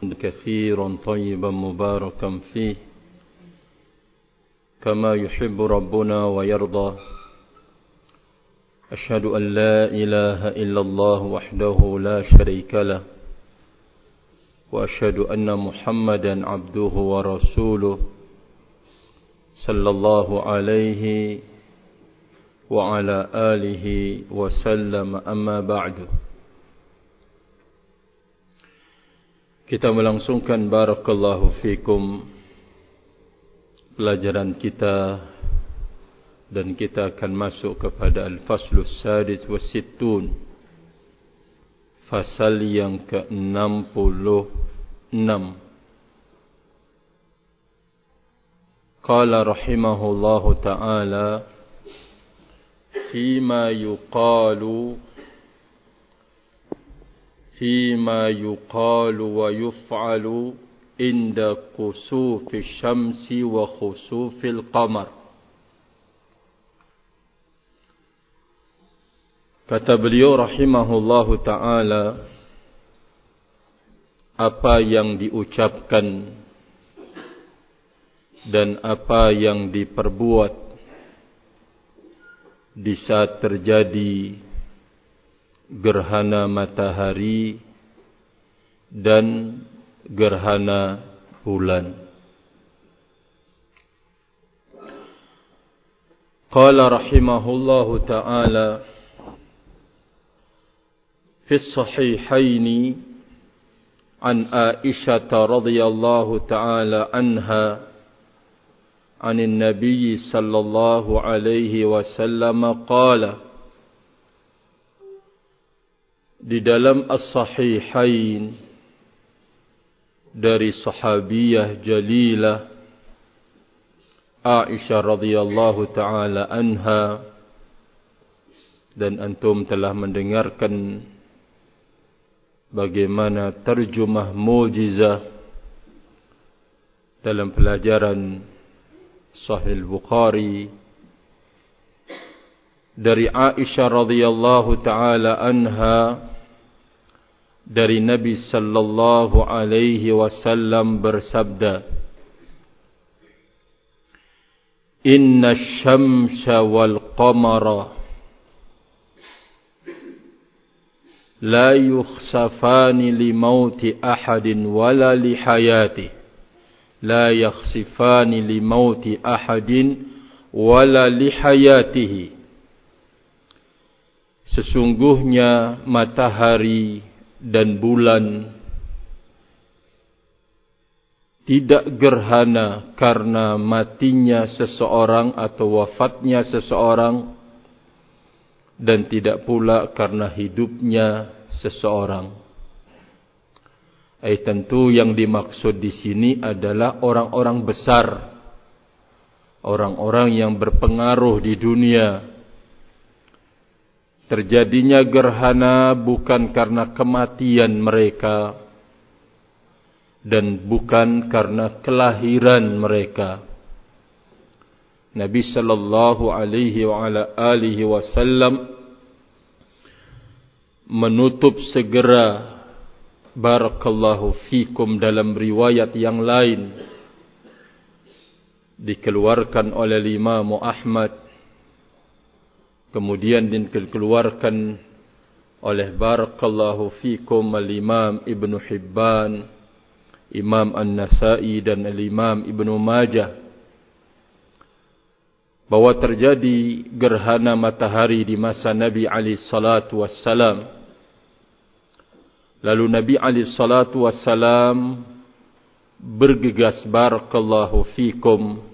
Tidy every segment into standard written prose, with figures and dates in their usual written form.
كثيرا طيبا مباركا فيه كما يحب ربنا ويرضى. أشهد أن لا إله إلا الله وحده لا شريك له وأشهد أن محمدا عبده ورسوله صلى الله عليه وعلى آله وسلم. أما بعد, kita melangsungkan barakallahu fikum pelajaran kita dan kita akan masuk kepada al-faslus sadis wa sittun, fasal yang ke-66. Qala rahimahullahu ta'ala fima yuqalu wa yuf'alu inda kusufi syamsi wa khusufil qamar. Kata beliau rahimahullahu ta'ala, apa yang diucapkan dan apa yang diperbuat di saat terjadi gerhana matahari dan gerhana bulan. Qala rahimahullahu ta'ala fi as-sahihaini an Aisyah radhiyallahu ta'ala anha عن النبي صلى الله عليه وسلم قال, di dalam as-sahihain dari sahabiyah jalilah Aisyah radhiyallahu ta'ala anha, dan antum telah mendengarkan bagaimana terjemah mukjizah dalam pelajaran Sahih Bukhari dari Aisyah radhiyallahu ta'ala anha, dari Nabi sallallahu alaihi wasallam bersabda, inna syamsa wal qamara la yukhsafani li mauti ahadin wala li hayatihi, la yakhsifani li mauti ahadin wala li hayatihi. Sesungguhnya matahari dan bulan tidak gerhana karena matinya seseorang atau wafatnya seseorang, dan tidak pula karena hidupnya seseorang. Tentu yang dimaksud di sini adalah orang-orang besar, orang-orang yang berpengaruh di dunia. Terjadinya gerhana bukan karena kematian mereka dan bukan karena kelahiran mereka. Nabi sallallahu alaihi wasallam menutup segera barakallahu fikum dalam riwayat yang lain dikeluarkan oleh Imam Ahmad, kemudian dikeluarkan oleh barakallahu fikum al-Imam Ibn Hibban, Imam An-Nasai dan al-Imam Ibn Majah, bahwa terjadi gerhana matahari di masa Nabi alaihi salatu wassalam. Lalu Nabi alaihi salatu wassalam bergegas barakallahu fikum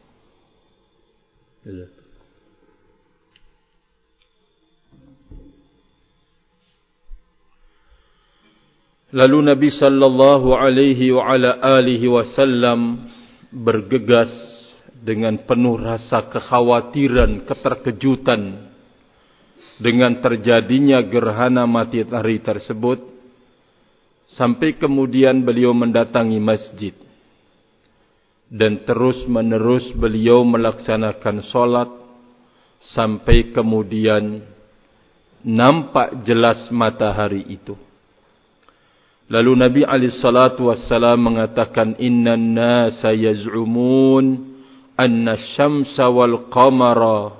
lalu Nabi sallallahu alaihi wa ala alihi wasallam bergegas dengan penuh rasa kekhawatiran, keterkejutan dengan terjadinya gerhana matahari tersebut. Sampai kemudian beliau mendatangi masjid dan terus menerus beliau melaksanakan solat sampai kemudian nampak jelas matahari itu. Lalu Nabi SAW mengatakan, Innan nasa yaz'umun anna syamsa wal qamara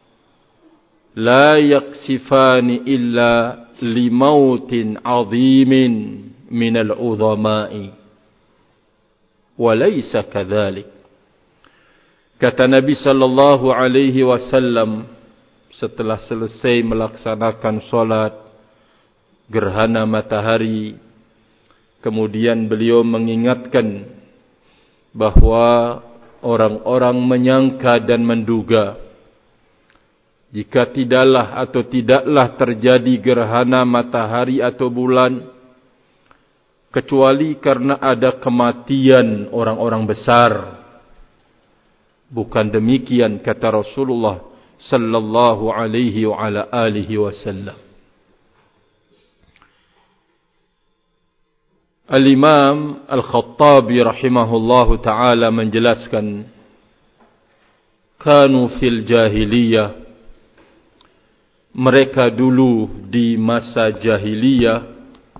la yaksifani illa limautin azimin minal udhama'i. Walaysa kadhalik. Kata Nabi SAW setelah selesai melaksanakan solat gerhana matahari, kemudian beliau mengingatkan bahawa orang-orang menyangka dan menduga jika tidaklah terjadi gerhana matahari atau bulan kecuali karena ada kematian orang-orang besar. Bukan demikian kata Rasulullah sallallahu alaihi wa ala alihi wasallam. Al-Imam Al-Khattabi rahimahullahu ta'ala menjelaskan, kanu fil jahiliyah, mereka dulu di masa jahiliyah,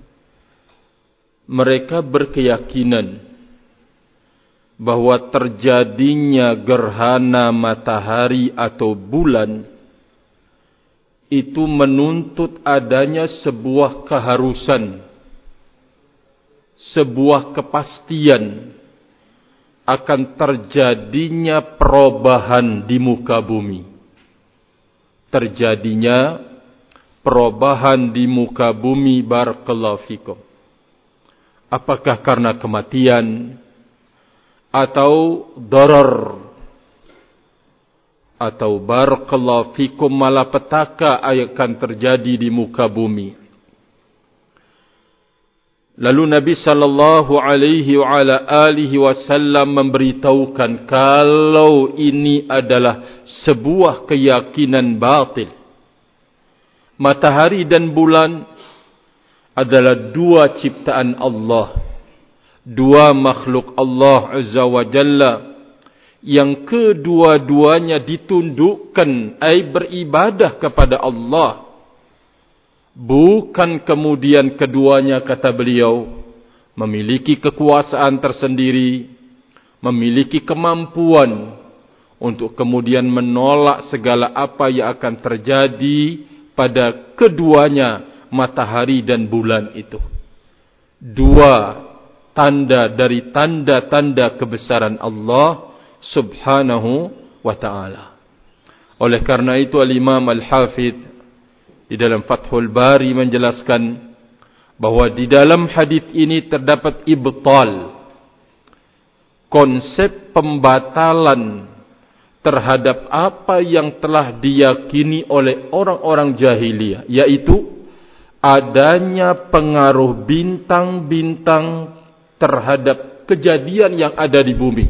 mereka berkeyakinan bahawa terjadinya gerhana matahari atau bulan itu menuntut adanya sebuah keharusan, sebuah kepastian akan terjadinya perubahan di muka bumi. Terjadinya perubahan di muka bumi, barakallahu fikum. Apakah karena kematian atau darar atau barakallahu fikum malapetaka akan terjadi di muka bumi. Lalu Nabi sallallahu alaihi wa ala alihi wasallam memberitahukan kalau ini adalah sebuah keyakinan batil. Matahari dan bulan adalah dua ciptaan Allah, dua makhluk Allah Azza wa Jalla, yang kedua-duanya ditundukkan, beribadah kepada Allah. Bukan kemudian keduanya, kata beliau, memiliki kekuasaan tersendiri, memiliki kemampuan untuk kemudian menolak segala apa yang akan terjadi pada keduanya, matahari dan bulan itu. Dua tanda dari tanda-tanda kebesaran Allah subhanahu wa ta'ala. Oleh karena itu Al-Imam Al-Hafidh di dalam Fathul Bari menjelaskan bahawa di dalam hadis ini terdapat ibtal, konsep pembatalan terhadap apa yang telah diyakini oleh orang-orang jahiliyah, yaitu adanya pengaruh bintang-bintang terhadap kejadian yang ada di bumi.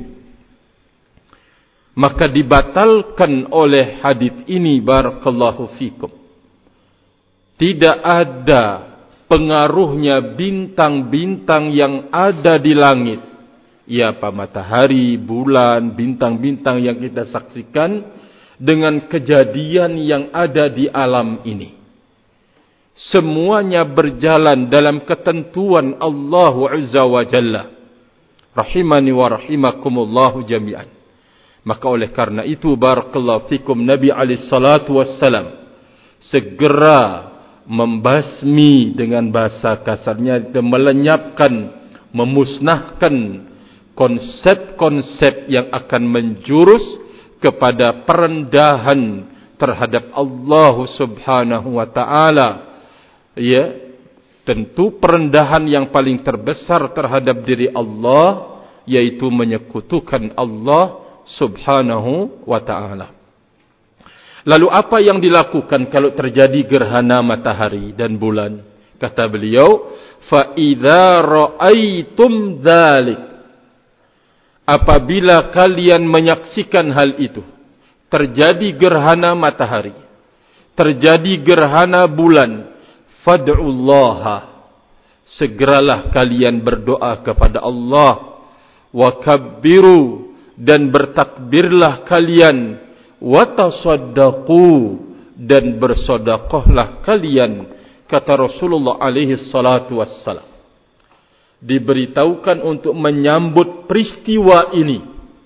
Maka dibatalkan oleh hadis ini, barakallahu fikum. Tidak ada pengaruhnya bintang-bintang yang ada di langit, ya apa matahari, bulan, bintang-bintang yang kita saksikan, dengan kejadian yang ada di alam ini. Semuanya berjalan dalam ketentuan Allah Azza wa Jalla. Rahimani wa rahimakumullahu jami'an. Maka oleh karena itu, barakallahu fikum, Nabi SAW segera membasmi, dengan bahasa kasarnya, melenyapkan, memusnahkan konsep-konsep yang akan menjurus kepada perendahan terhadap Allah subhanahu wa ta'ala. Ya, tentu perendahan yang paling terbesar terhadap diri Allah, yaitu menyekutukan Allah subhanahu wa ta'ala. Lalu apa yang dilakukan kalau terjadi gerhana matahari dan bulan? Kata beliau, فَإِذَا رَأَيْتُمْ ذَلِكَ, apabila kalian menyaksikan hal itu, terjadi gerhana matahari, terjadi gerhana bulan, fad'ullaha, segeralah kalian berdoa kepada Allah, wa kabbiru, dan bertakbirlah kalian, wa tasaddaqu, dan bersedekahlah kalian, kata Rasulullah alaihi salatu wassalam. diberitahukan untuk menyambut peristiwa ini.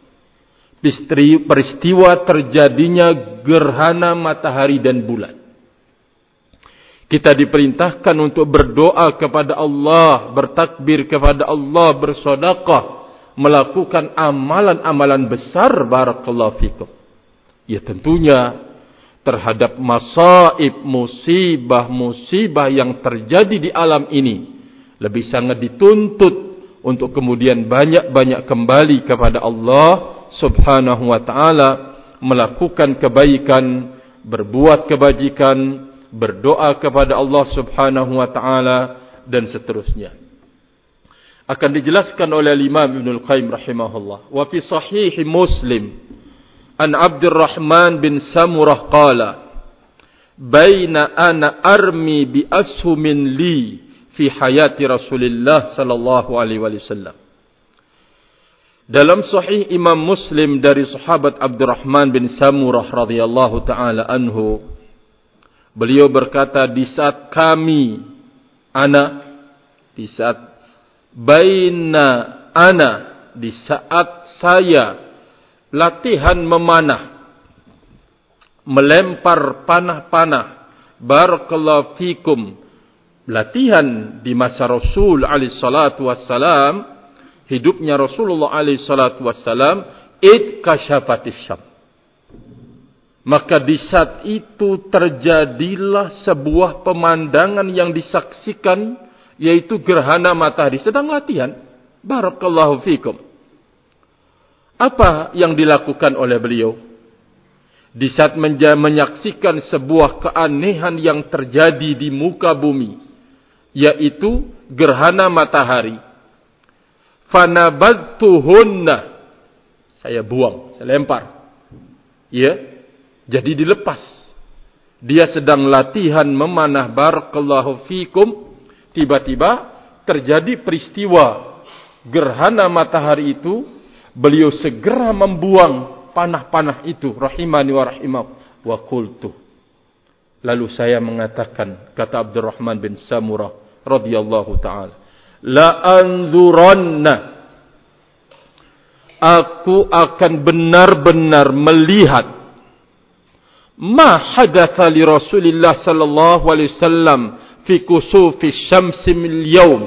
Peristiwa terjadinya gerhana matahari dan bulan. Kita diperintahkan untuk berdoa kepada Allah, bertakbir kepada Allah, bersedekah, melakukan amalan-amalan besar. Barakallahu fikum. Ya tentunya terhadap masaib, musibah-musibah yang terjadi di alam ini, lebih sangat dituntut untuk kemudian banyak-banyak kembali kepada Allah subhanahu wa ta'ala, melakukan kebaikan, berbuat kebajikan, berdoa kepada Allah subhanahu wa ta'ala, dan seterusnya. Akan dijelaskan oleh Imam Ibnul Qayyim rahimahullah. Wa fi sahih Muslim an Abdurrahman bin Samurah qala, baina ana armi bi ashumin li fi hayati Rasulullah sallallahu alaihi wasallam. Dalam sahih Imam Muslim dari sahabat Abdurrahman bin Samurah radhiyallahu taala anhu, beliau berkata, di saat kami, di saat baina ana, di saat saya latihan memanah, melempar panah-panah, barakallahu fikum, latihan di masa Rasul alaihi salatu wassalam, hidupnya Rasulullah alaihi salatu wassalam, id kasyafatis syam. Maka di saat itu terjadilah sebuah pemandangan yang disaksikan, yaitu gerhana matahari. Sedang latihan. Barakallahu fikum. Apa yang dilakukan oleh beliau? Di saat menyaksikan sebuah keanehan yang terjadi di muka bumi, yaitu gerhana matahari. Fanabadtuhunna, saya buang, saya lempar. Ya, jadi dilepas. Dia sedang latihan memanah, barakallahu fikum. Tiba-tiba terjadi peristiwa gerhana matahari itu. Beliau segera membuang panah-panah itu, rahimani wa rahimahu. Wa qultu, lalu saya mengatakan, kata Abdurrahman bin Samurah radhiyallahu taala, la anzuranna, aku akan benar-benar melihat ma hadatha li Rasulillah sallallahu alaihi wasallam fi kusufi syamsi mil yaum.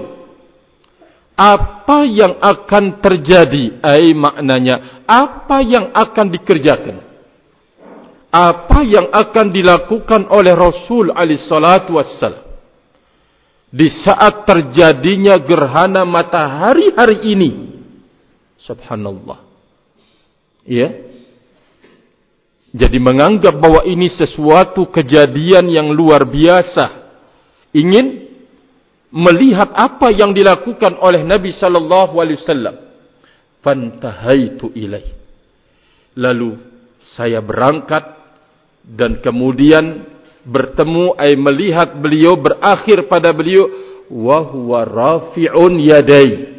Apa yang akan terjadi? Maknanya apa yang akan dikerjakan, apa yang akan dilakukan oleh Rasul alaihi salatu wassalam di saat terjadinya gerhana matahari hari ini. Subhanallah. Ya. Jadi menganggap bahwa ini sesuatu kejadian yang luar biasa. Ingin melihat apa yang dilakukan oleh Nabi sallallahu alaihi wasallam. Fantahaitu ilaih. Lalu saya berangkat dan kemudian bertemu, melihat beliau, berakhir pada beliau, wa huwa rafi'un yadai.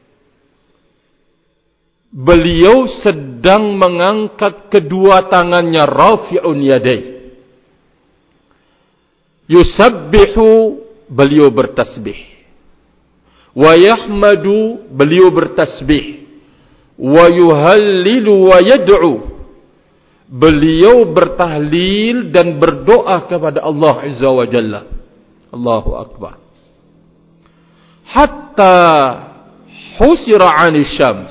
Beliau sedang mengangkat kedua tangannya, rafi'un yadai. Yusabbihu, beliau bertasbih. Wa yahmadu, beliau bertasbih. Wa yuhallilu wa yad'u, beliau bertahlil dan berdoa kepada Allah Azza wa Jalla. Allahu Akbar. Hatta husira 'anis syams,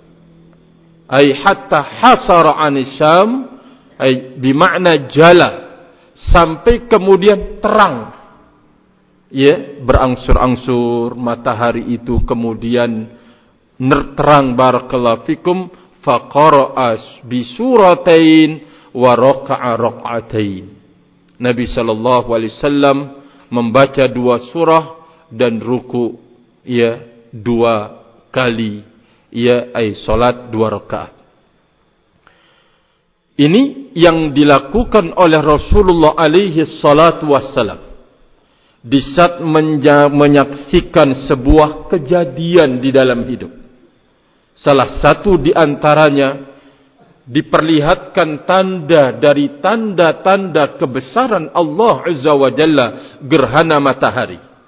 hatta hasara 'anis syam, bermakna jala, sampai kemudian terang. Ya, berangsur-angsur matahari itu kemudian terang, barakallahu fikum. Faqara'a bisuratain wa raka'a rak'atain. Nabi sallallahu alaihi wasallam membaca 2 surah dan ruku, ya, 2 kali, ya, salat 2 rakaat. Ini yang dilakukan oleh Rasulullah alaihi salatu wassalam di saat menyaksikan sebuah kejadian di dalam hidup. Salah satu di antaranya diperlihatkan tanda dari tanda-tanda kebesaran Allah Azza wa Jalla, gerhana matahari.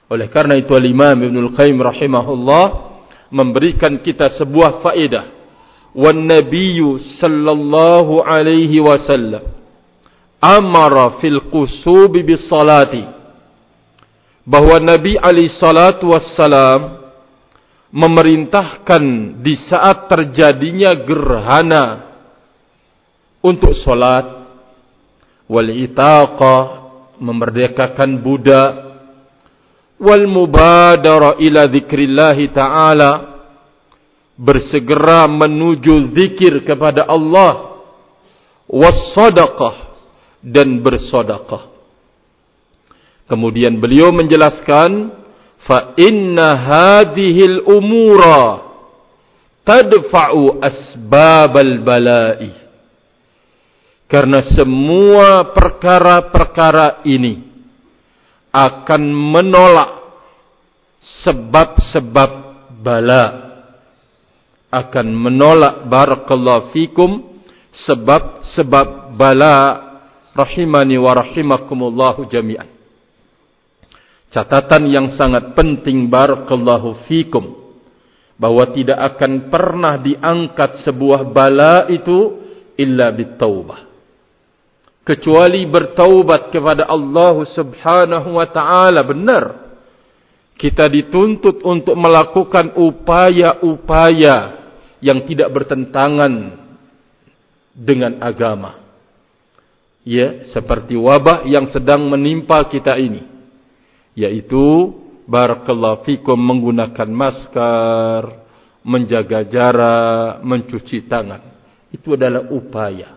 Oleh karena itu Al-Imam Ibnul Qayyim rahimahullah memberikan kita sebuah faedah. Wan Nabiyyu sallallahu alaihi wasallam amara fil qusubi bis salati, bahwa Nabi alaihi salatu wassalam memerintahkan di saat terjadinya gerhana untuk solat, wal itaqa, memerdekakan budak, wal mubadara ila dzikrillah ta'ala, bersegera menuju zikir kepada Allah, was sadaqah, dan bersedekah. Kemudian beliau menjelaskan, fa inna hadhil umura tadfa'u asbabal bala'i, karena semua perkara-perkara ini akan menolak sebab-sebab bala, akan menolak barakallahu fikum sebab-sebab bala, rahimani wa rahimakumullahu jami'an. Catatan yang sangat penting barakallahu fikum, bahwa tidak akan pernah diangkat sebuah bala itu illa bittaubah, kecuali bertaubat kepada Allah subhanahu wa ta'ala. Benar, kita dituntut untuk melakukan upaya-upaya yang tidak bertentangan dengan agama. Ya, seperti wabah yang sedang menimpa kita ini, yaitu barakallahu fikum menggunakan masker, menjaga jarak, mencuci tangan. Itu adalah upaya.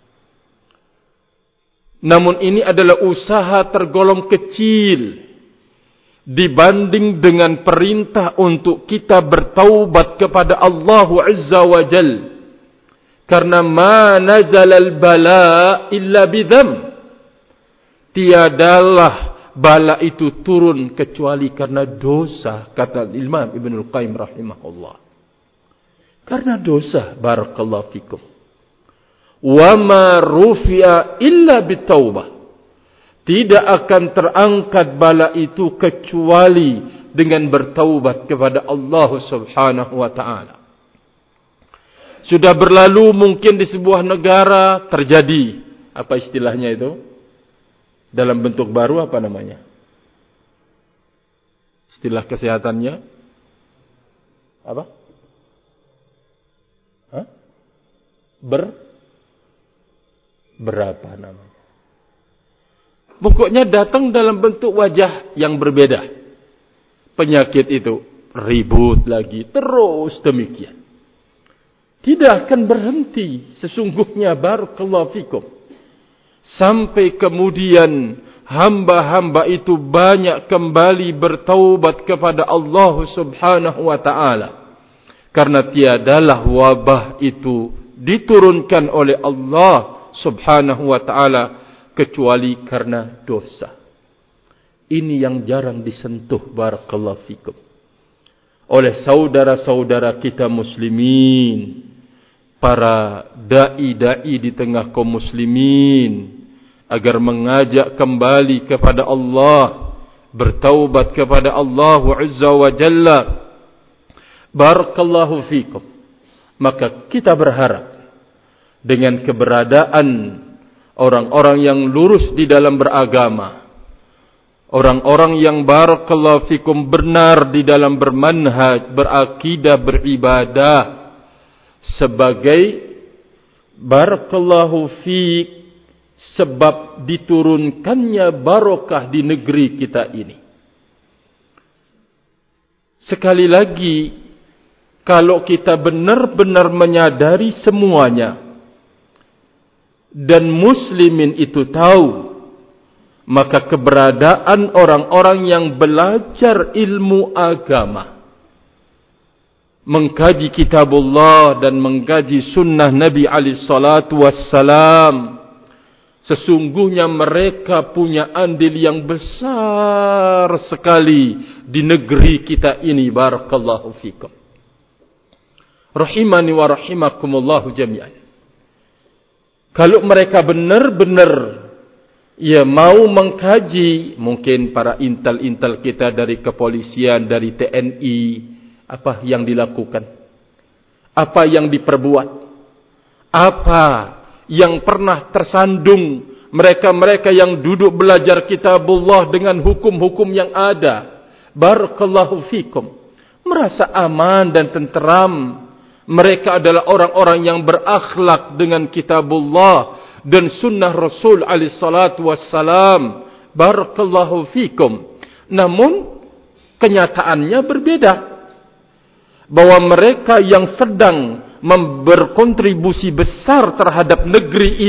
Namun ini adalah usaha tergolong kecil dibanding dengan perintah untuk kita bertaubat kepada Allah Azza wa Jal. Karena ma nazalal bala illa bidham, tiadalah bala itu turun kecuali karena dosa, kata Imam Ibnul Qayyim rahimahullah. Karena dosa, barakallahu fikum. Wa ma rufi'a illa bitaubah, tidak akan terangkat bala itu kecuali dengan bertaubat kepada Allah subhanahu wa ta'ala. Sudah berlalu mungkin di sebuah negara terjadi, apa istilahnya itu? Dalam bentuk baru apa namanya? Istilah kesehatannya apa? Hah? Berapa namanya? Pokoknya datang dalam bentuk wajah yang berbeda. Penyakit itu ribut lagi, terus demikian. Tidak akan berhenti sesungguhnya, barakallahu fikum. Sampai kemudian hamba-hamba itu banyak kembali bertaubat kepada Allah subhanahu wa ta'ala. Karena tiadalah wabah itu diturunkan oleh Allah subhanahu wa ta'ala kecuali karena dosa. Ini yang jarang disentuh, barakallahu fikum, oleh saudara-saudara kita muslimin, para da'i-da'i di tengah kaum muslimin, agar mengajak kembali kepada Allah, bertaubat kepada Allah Azza wa Jalla. Barakallahu fikum. Maka kita berharap dengan keberadaan orang-orang yang lurus di dalam beragama, orang-orang yang barakallahu fikum benar di dalam bermanhaj, berakidah, beribadah, sebagai barakallahu fiik sebab diturunkannya barokah di negeri kita ini. Sekali lagi, kalau kita benar-benar menyadari semuanya dan muslimin itu tahu, maka keberadaan orang-orang yang belajar ilmu agama, mengkaji kitabullah dan mengkaji sunnah Nabi alaihi salatu wassalam, sesungguhnya mereka punya andil yang besar sekali di negeri kita ini, barakallahu fikum. Rahimani wa rahimakumullahu jami'an. Kalau mereka benar-benar ia mau mengkaji, mungkin para intel-intel kita dari kepolisian, dari TNI, apa yang dilakukan, apa yang diperbuat, apa yang pernah tersandung mereka-mereka yang duduk belajar kitabullah dengan hukum-hukum yang ada. Barakallahu fikum. Merasa aman dan tenteram. Mereka adalah orang-orang yang berakhlak dengan kitabullah dan sunnah Rasul alaihi salatu wassalam. Barakallahu fikum. Namun kenyataannya berbeda. Bahwa mereka yang sedang berkontribusi besar terhadap negeri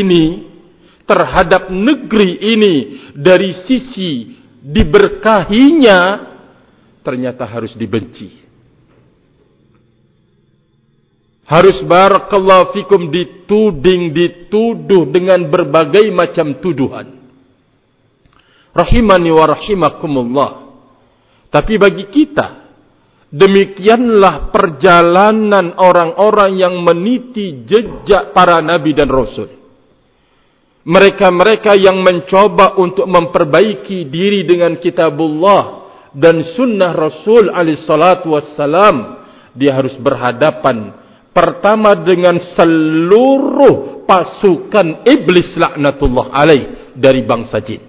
ini, dari sisi diberkahinya, ternyata harus dibenci. Harus barakallahu fikum dituduh dengan berbagai macam tuduhan. Rahimani wa rahimakumullah. Tapi bagi kita, demikianlah perjalanan orang-orang yang meniti jejak para nabi dan rasul. Mereka-mereka yang mencoba untuk memperbaiki diri dengan kitabullah dan sunnah Rasul alaihi salatu wassalam, dia harus berhadapan pertama dengan seluruh pasukan iblis laknatullah alaih dari bangsa jin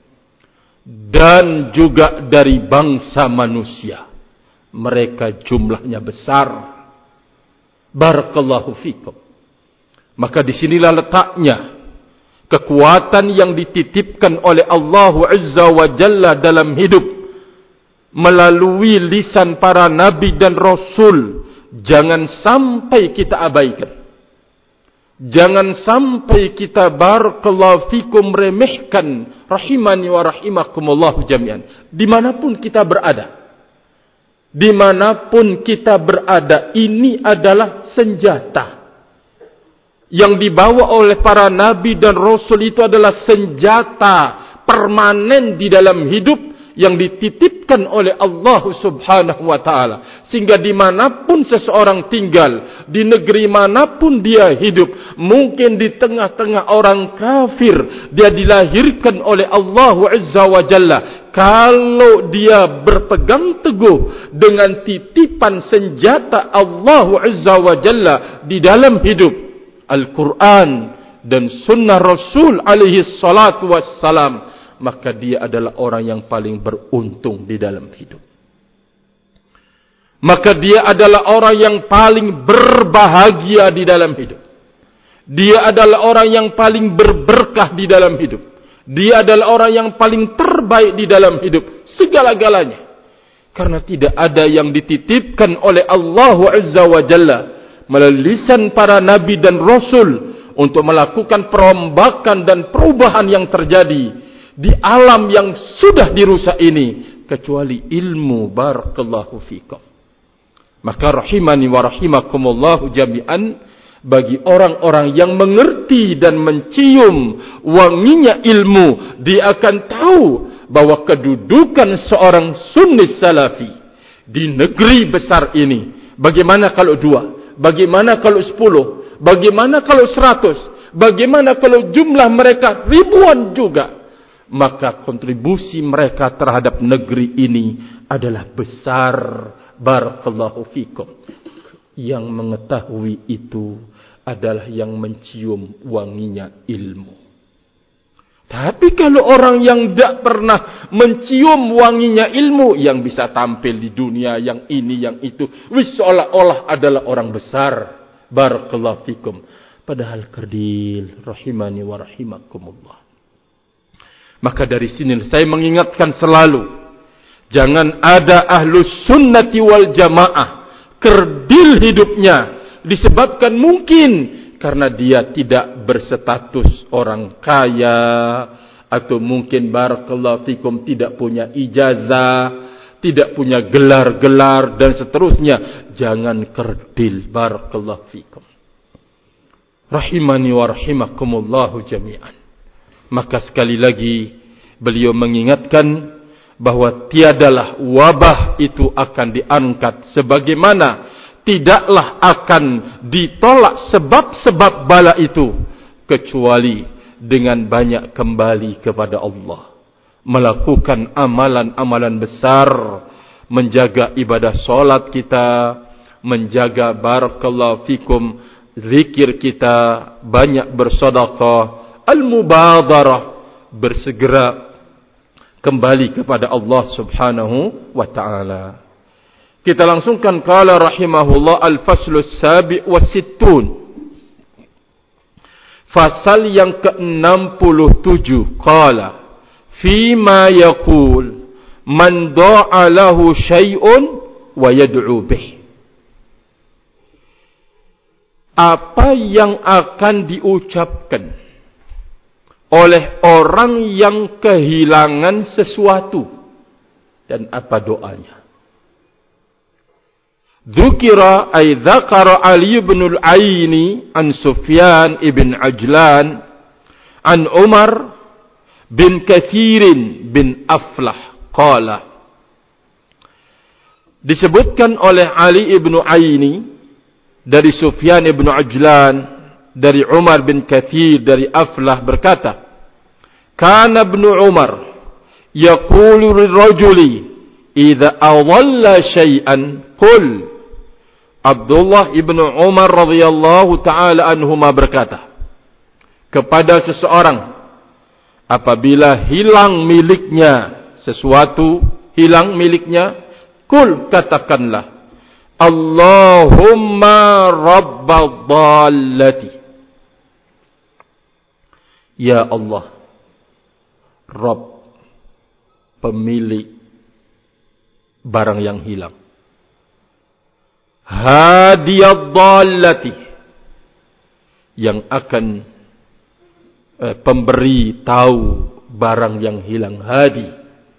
dan juga dari bangsa manusia. Mereka jumlahnya besar. Barakallahu fikum. Maka disinilah letaknya kekuatan yang dititipkan oleh Allah Azza wa Jalla dalam hidup melalui lisan para nabi dan rasul. Jangan sampai kita abaikan. Jangan sampai kita barakallahu fikum remehkan. Rahimani wa rahimakumullah jami'an. Dimanapun kita berada. Dimanapun kita berada, ini adalah senjata yang dibawa oleh para nabi dan rasul. Itu adalah senjata permanen di dalam hidup yang dititipkan oleh Allah subhanahu wa ta'ala. Sehingga dimanapun seseorang tinggal, di negeri manapun dia hidup, mungkin di tengah-tengah orang kafir, dia dilahirkan oleh Allah Azza wa Jalla. Kalau dia berpegang teguh dengan titipan senjata Allah Azza wa Jalla di dalam hidup, Al-Quran dan sunnah Rasul alaihi salatu wassalam, maka dia adalah orang yang paling beruntung di dalam hidup. Maka dia adalah orang yang paling berbahagia di dalam hidup. Dia adalah orang yang paling berberkah di dalam hidup. Dia adalah orang yang paling terbaik di dalam hidup. Segala-galanya. Karena tidak ada yang dititipkan oleh Allah Azza wa Jalla melalui lisan para nabi dan rasul untuk melakukan perombakan dan perubahan yang terjadi di alam yang sudah dirusak ini, kecuali ilmu. Barakallahu fikum. Maka rahimani wa rahimakumullah jami'an, bagi orang-orang yang mengerti dan mencium wanginya ilmu, dia akan tahu bahwa kedudukan seorang sunni salafi di negeri besar ini, bagaimana kalau 2, bagaimana kalau 10, bagaimana kalau 100, bagaimana kalau jumlah mereka ribuan juga, maka kontribusi mereka terhadap negeri ini adalah besar. Barakallahu fikum. Yang mengetahui itu adalah yang mencium wanginya ilmu. Tapi kalau orang yang tidak pernah mencium wanginya ilmu, yang bisa tampil di dunia yang ini yang itu, seolah-olah adalah orang besar. Barakallahu fikum. Padahal kerdil. Rahimani wa rahimakumullah. Maka dari sini saya mengingatkan selalu, jangan ada ahlus sunnati wal jamaah kerdil hidupnya disebabkan mungkin karena dia tidak berstatus orang kaya, atau mungkin barakallahu fikum tidak punya ijazah, tidak punya gelar-gelar dan seterusnya. Jangan kerdil. Barakallahu fikum. Rahimani wa rahimakumullahu jami'an. Maka sekali lagi beliau mengingatkan bahwa tiadalah wabah itu akan diangkat, sebagaimana tidaklah akan ditolak sebab-sebab bala itu, kecuali dengan banyak kembali kepada Allah, melakukan amalan-amalan besar, menjaga ibadah solat kita, menjaga barakallahu fikum zikir kita, banyak bersedekah, al-mubadarah, bersegera kembali kepada Allah Subhanahu wa taala. Kita langsungkan qala rahimahullah al-faslus sabi' was-sittun. Fasal yang ke-67, qala fima yaqul man da'a lahu syai'un wa yad'u bih. Apa yang akan diucapkan oleh orang yang kehilangan sesuatu dan apa doanya? Dzukira ay dzakara Ali bin al-Aini an Sufyan ibn Ajlan an Umar bin Kathir bin Aflah qala. Disebutkan oleh Ali ibn Aini dari Sufyan ibn Ajlan dari Umar bin Kathir dari Aflah berkata, kana ibn Umar yaqulu lirrajuli idza adalla shay'an qul. Abdullah ibn Umar radhiyallahu taala anhuma berkata kepada seseorang apabila hilang miliknya sesuatu, hilang miliknya, kul, katakanlah, Allahumma rabbad dallati. Ya Allah, Rabb, pemilik barang yang hilang. Hadiyad dallati, yang akan pemberi tahu barang yang hilang. Hadi,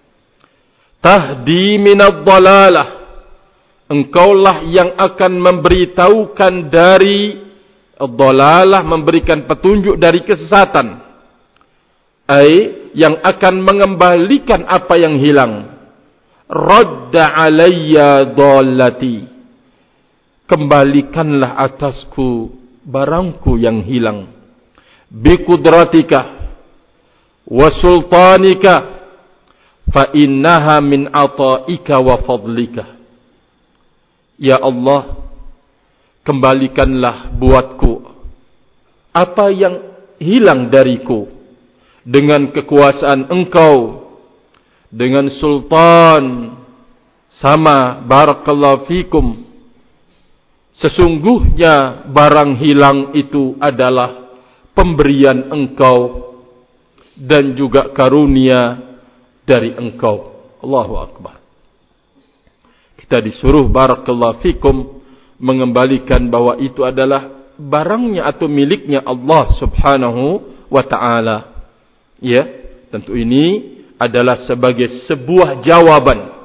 tahdi minad dalalah, engkaulah yang akan memberitahukan dari dalalah, memberikan petunjuk dari kesesatan. Ai, yang akan mengembalikan apa yang hilang. Radda alayya dallati, kembalikanlah atasku barangku yang hilang. Biqudratika wa sultanika fa innaha min ataika wa fadlika. Ya Allah, kembalikanlah buatku apa yang hilang dariku dengan kekuasaan engkau, dengan sultan, sama barakallahu fikum. Sesungguhnya barang hilang itu adalah pemberian engkau dan juga karunia dari engkau. Allahu Akbar. Kita disuruh barakallahu fikum mengembalikan bahwa itu adalah barangnya atau miliknya Allah Subhanahu wa ta'ala. Ya, tentu ini adalah sebagai sebuah jawaban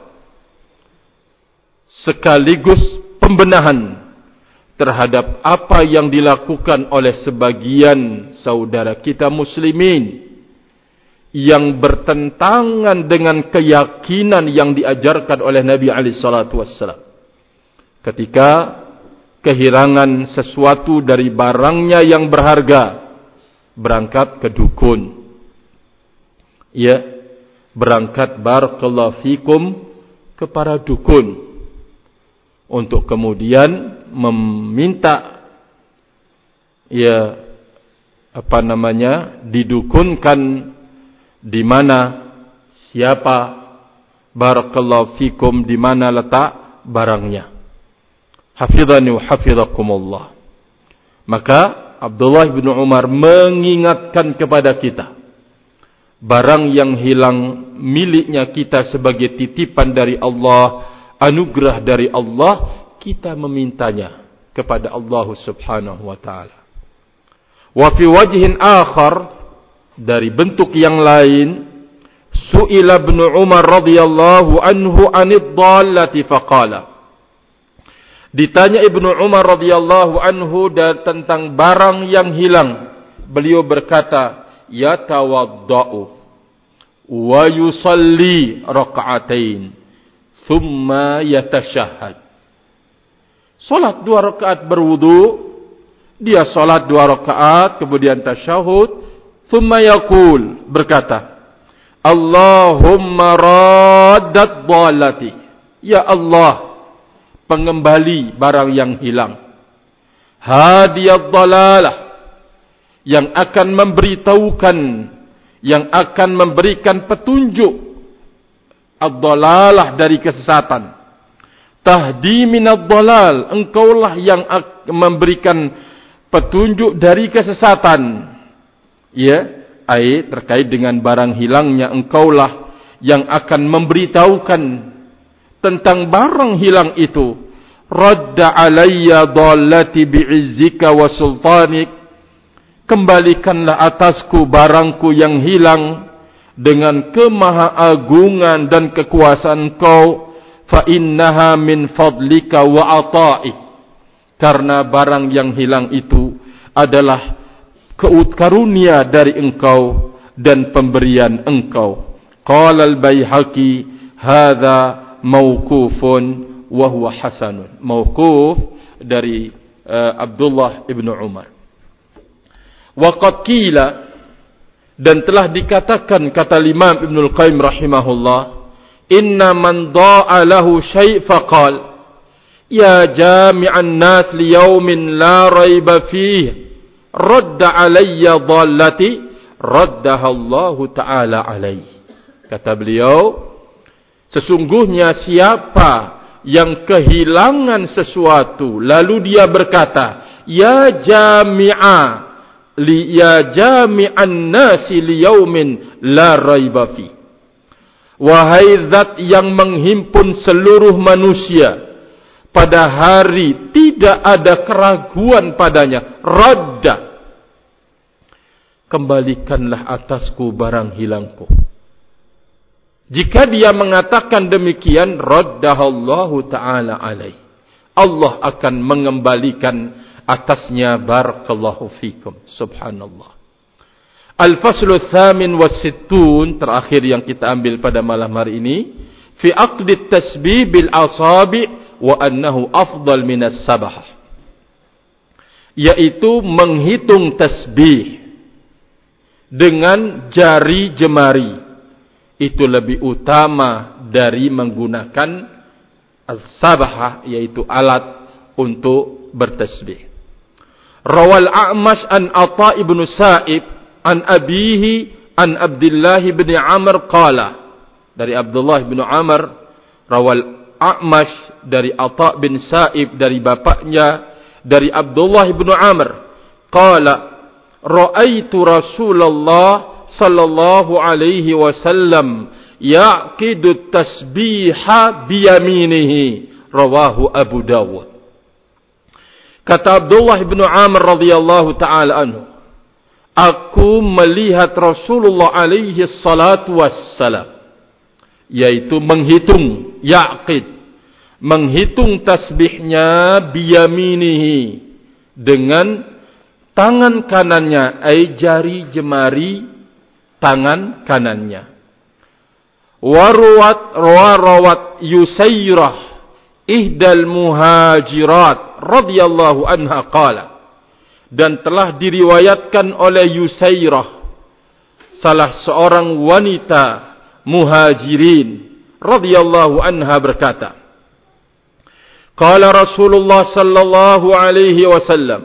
sekaligus pembenahan terhadap apa yang dilakukan oleh sebagian saudara kita muslimin yang bertentangan dengan keyakinan yang diajarkan oleh Nabi SAW. Ketika kehilangan sesuatu dari barangnya yang berharga, berangkat ke dukun. Ya, berangkat barakallahu fikum ke para dukun untuk kemudian meminta, ya, didukunkan di mana, siapa barakallahu fikum, di mana letak barangnya. Hafizani wa hafizakumullah. Maka Abdullah bin Umar mengingatkan kepada kita, barang yang hilang miliknya kita sebagai titipan dari Allah, anugerah dari Allah, kita memintanya kepada Allah Subhanahu wa ta'ala. Wa fi wajhin akhar, dari bentuk yang lain, su'ila ibn Umar radhiyallahu anhu anid dallati faqala. Ditanya Ibnu Umar radhiyallahu anhu tentang barang yang hilang, beliau berkata, yatawadda'u wa yusalli raka'atain thumma yatashahhad. Salat 2 rakaat berwudu, dia salat 2 rakaat kemudian tasyahud, thumma yaqul, berkata, Allahumma raddat dhalati, ya Allah, pengembali barang yang hilang, hadiyad dhalalah, yang akan memberitahukan, yang akan memberikan petunjuk, ad-dhalalah dari kesesatan, tahdi minad dhalal, engkaulah yang memberikan petunjuk dari kesesatan, ya, terkait dengan barang hilangnya, engkaulah yang akan memberitahukan tentang barang hilang itu. Radda alayya dhallati bi'izzika wa sultanik, kembalikanlah atasku barangku yang hilang dengan kemahaagungan dan kekuasaan Engkau. Fa innaha min fadlika wa ata'ik, karena barang yang hilang itu adalah karunia dari Engkau dan pemberian Engkau. Qala al-Baihaqi hadza mauqufun wa huwa hasanun. Mauquf dari Abdullah ibn Umar. Wa qad qila, dan telah dikatakan, kata Imam Ibnul Qayyim rahimahullah, inna man da'a lahu syai' faqal ya jami'an nas liyaumin la raiba fihi radda alayya dhallati raddaha Allah Ta'ala alaih. Kata beliau, sesungguhnya siapa yang kehilangan sesuatu lalu dia berkata, ya jami'an nasi liyaumin la raiba fi, wahai zat yang menghimpun seluruh manusia pada hari tidak ada keraguan padanya, radda, kembalikanlah atasku barang hilangku. Jika dia mengatakan demikian, raddahallahu ta'ala alaih, Allah akan mengembalikan atasnya. Barakallahu fikum. Subhanallah. Al-faslu tsamin wa sittun, terakhir yang kita ambil pada malam hari ini, fi aqdi tasbih bil asabi' wa annahu afdal minas sabah, yaitu menghitung tasbih dengan jari jemari itu lebih utama dari menggunakan as-sabah, yaitu alat untuk bertasbih. Rawal A'mash an Atha ibn Sa'ib an abihi an Abdullah ibn Amr qala, dari Abdullah ibn Amr, rawal A'mash dari Atha bin Sa'ib dari bapaknya dari Abdullah ibn Amr qala, ra'aitu Rasulullah sallallahu alaihi wasallam yaqidu tasbiha biyaminihi, rawahu Abu Dawud. Kata Abdullah ibn Amr radhiyallahu ta'ala anhu, aku melihat Rasulullah alaihi salatu wassalam, yaitu menghitung, yaqid, menghitung tasbihnya biyaminihi, dengan tangan kanannya, ay jari jemari tangan kanannya. Warawat Yusayrah ihdal muhajirat radhiyallahu anha qala, dan telah diriwayatkan oleh Yusayrah, salah seorang wanita muhajirin radhiyallahu anha, berkata, qala Rasulullah sallallahu alaihi wasallam,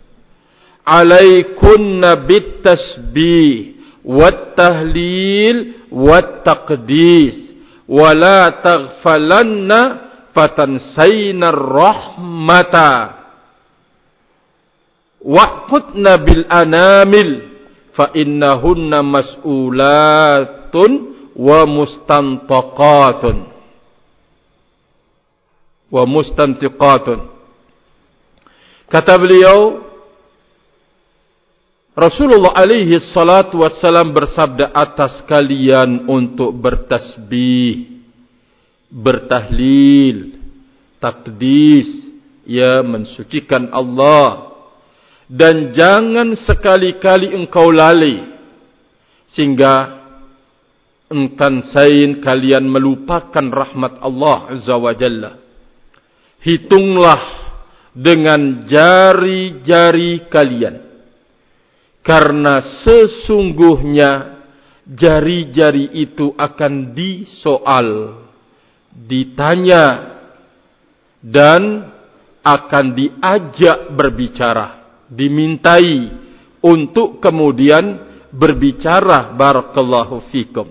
alaikunna bit tasbih wat tahlil wat taqdis wa la taghfalanna fatansayna rahmata wa'qutna bil anamil fa innahunna mas'ulatun wa mustantiqatun. Kata beliau, Rasulullah alaihi salatu wassalam bersabda, atas kalian untuk bertasbih, bertahlil, takdis, ya, mensucikan Allah, dan jangan sekali-kali engkau lalai sehingga kalian melupakan rahmat Allah azza wa jalla. Hitunglah dengan jari-jari kalian. Karena sesungguhnya jari-jari itu akan disoal, ditanya, dan akan diajak berbicara, dimintai untuk kemudian berbicara. Barakallahu fikum.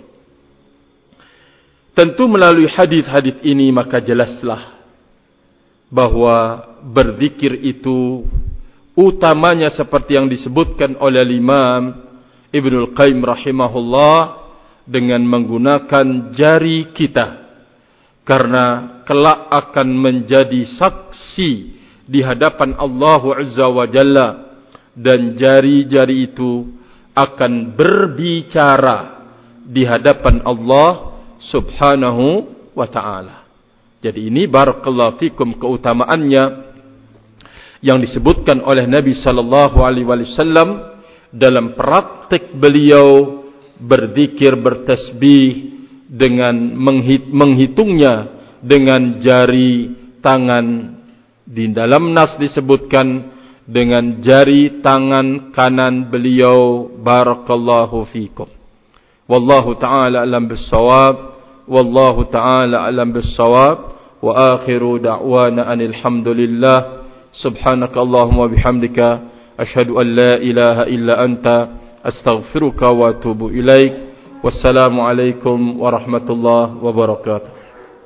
Tentu melalui hadis-hadis ini maka jelaslah bahwa berzikir itu utamanya seperti yang disebutkan oleh Imam Ibnul Qayyim rahimahullah, dengan menggunakan jari kita, karena kelak akan menjadi saksi di hadapan Allah Azza wa Jalla, dan jari-jari itu akan berbicara di hadapan Allah Subhanahu wa ta'ala. Jadi ini barakallahu fikum keutamaannya yang disebutkan oleh Nabi sallallahu alaihi wasallam dalam praktik beliau berzikir, bertasbih dengan menghitungnya dengan jari tangan. Di dalam nas disebutkan dengan jari tangan kanan beliau. Barakallahu fikum. Wallahu ta'ala alam bis-shawab. Wallahu ta'ala alam bis-shawab. Wa akhiru da'wana anil hamdulillah. Subhanaka Allahumma bihamdika asyhadu an la ilaha illa anta astaghfiruka wa atubu ilaik. Wassalamu alaikum warahmatullahi wabarakatuh.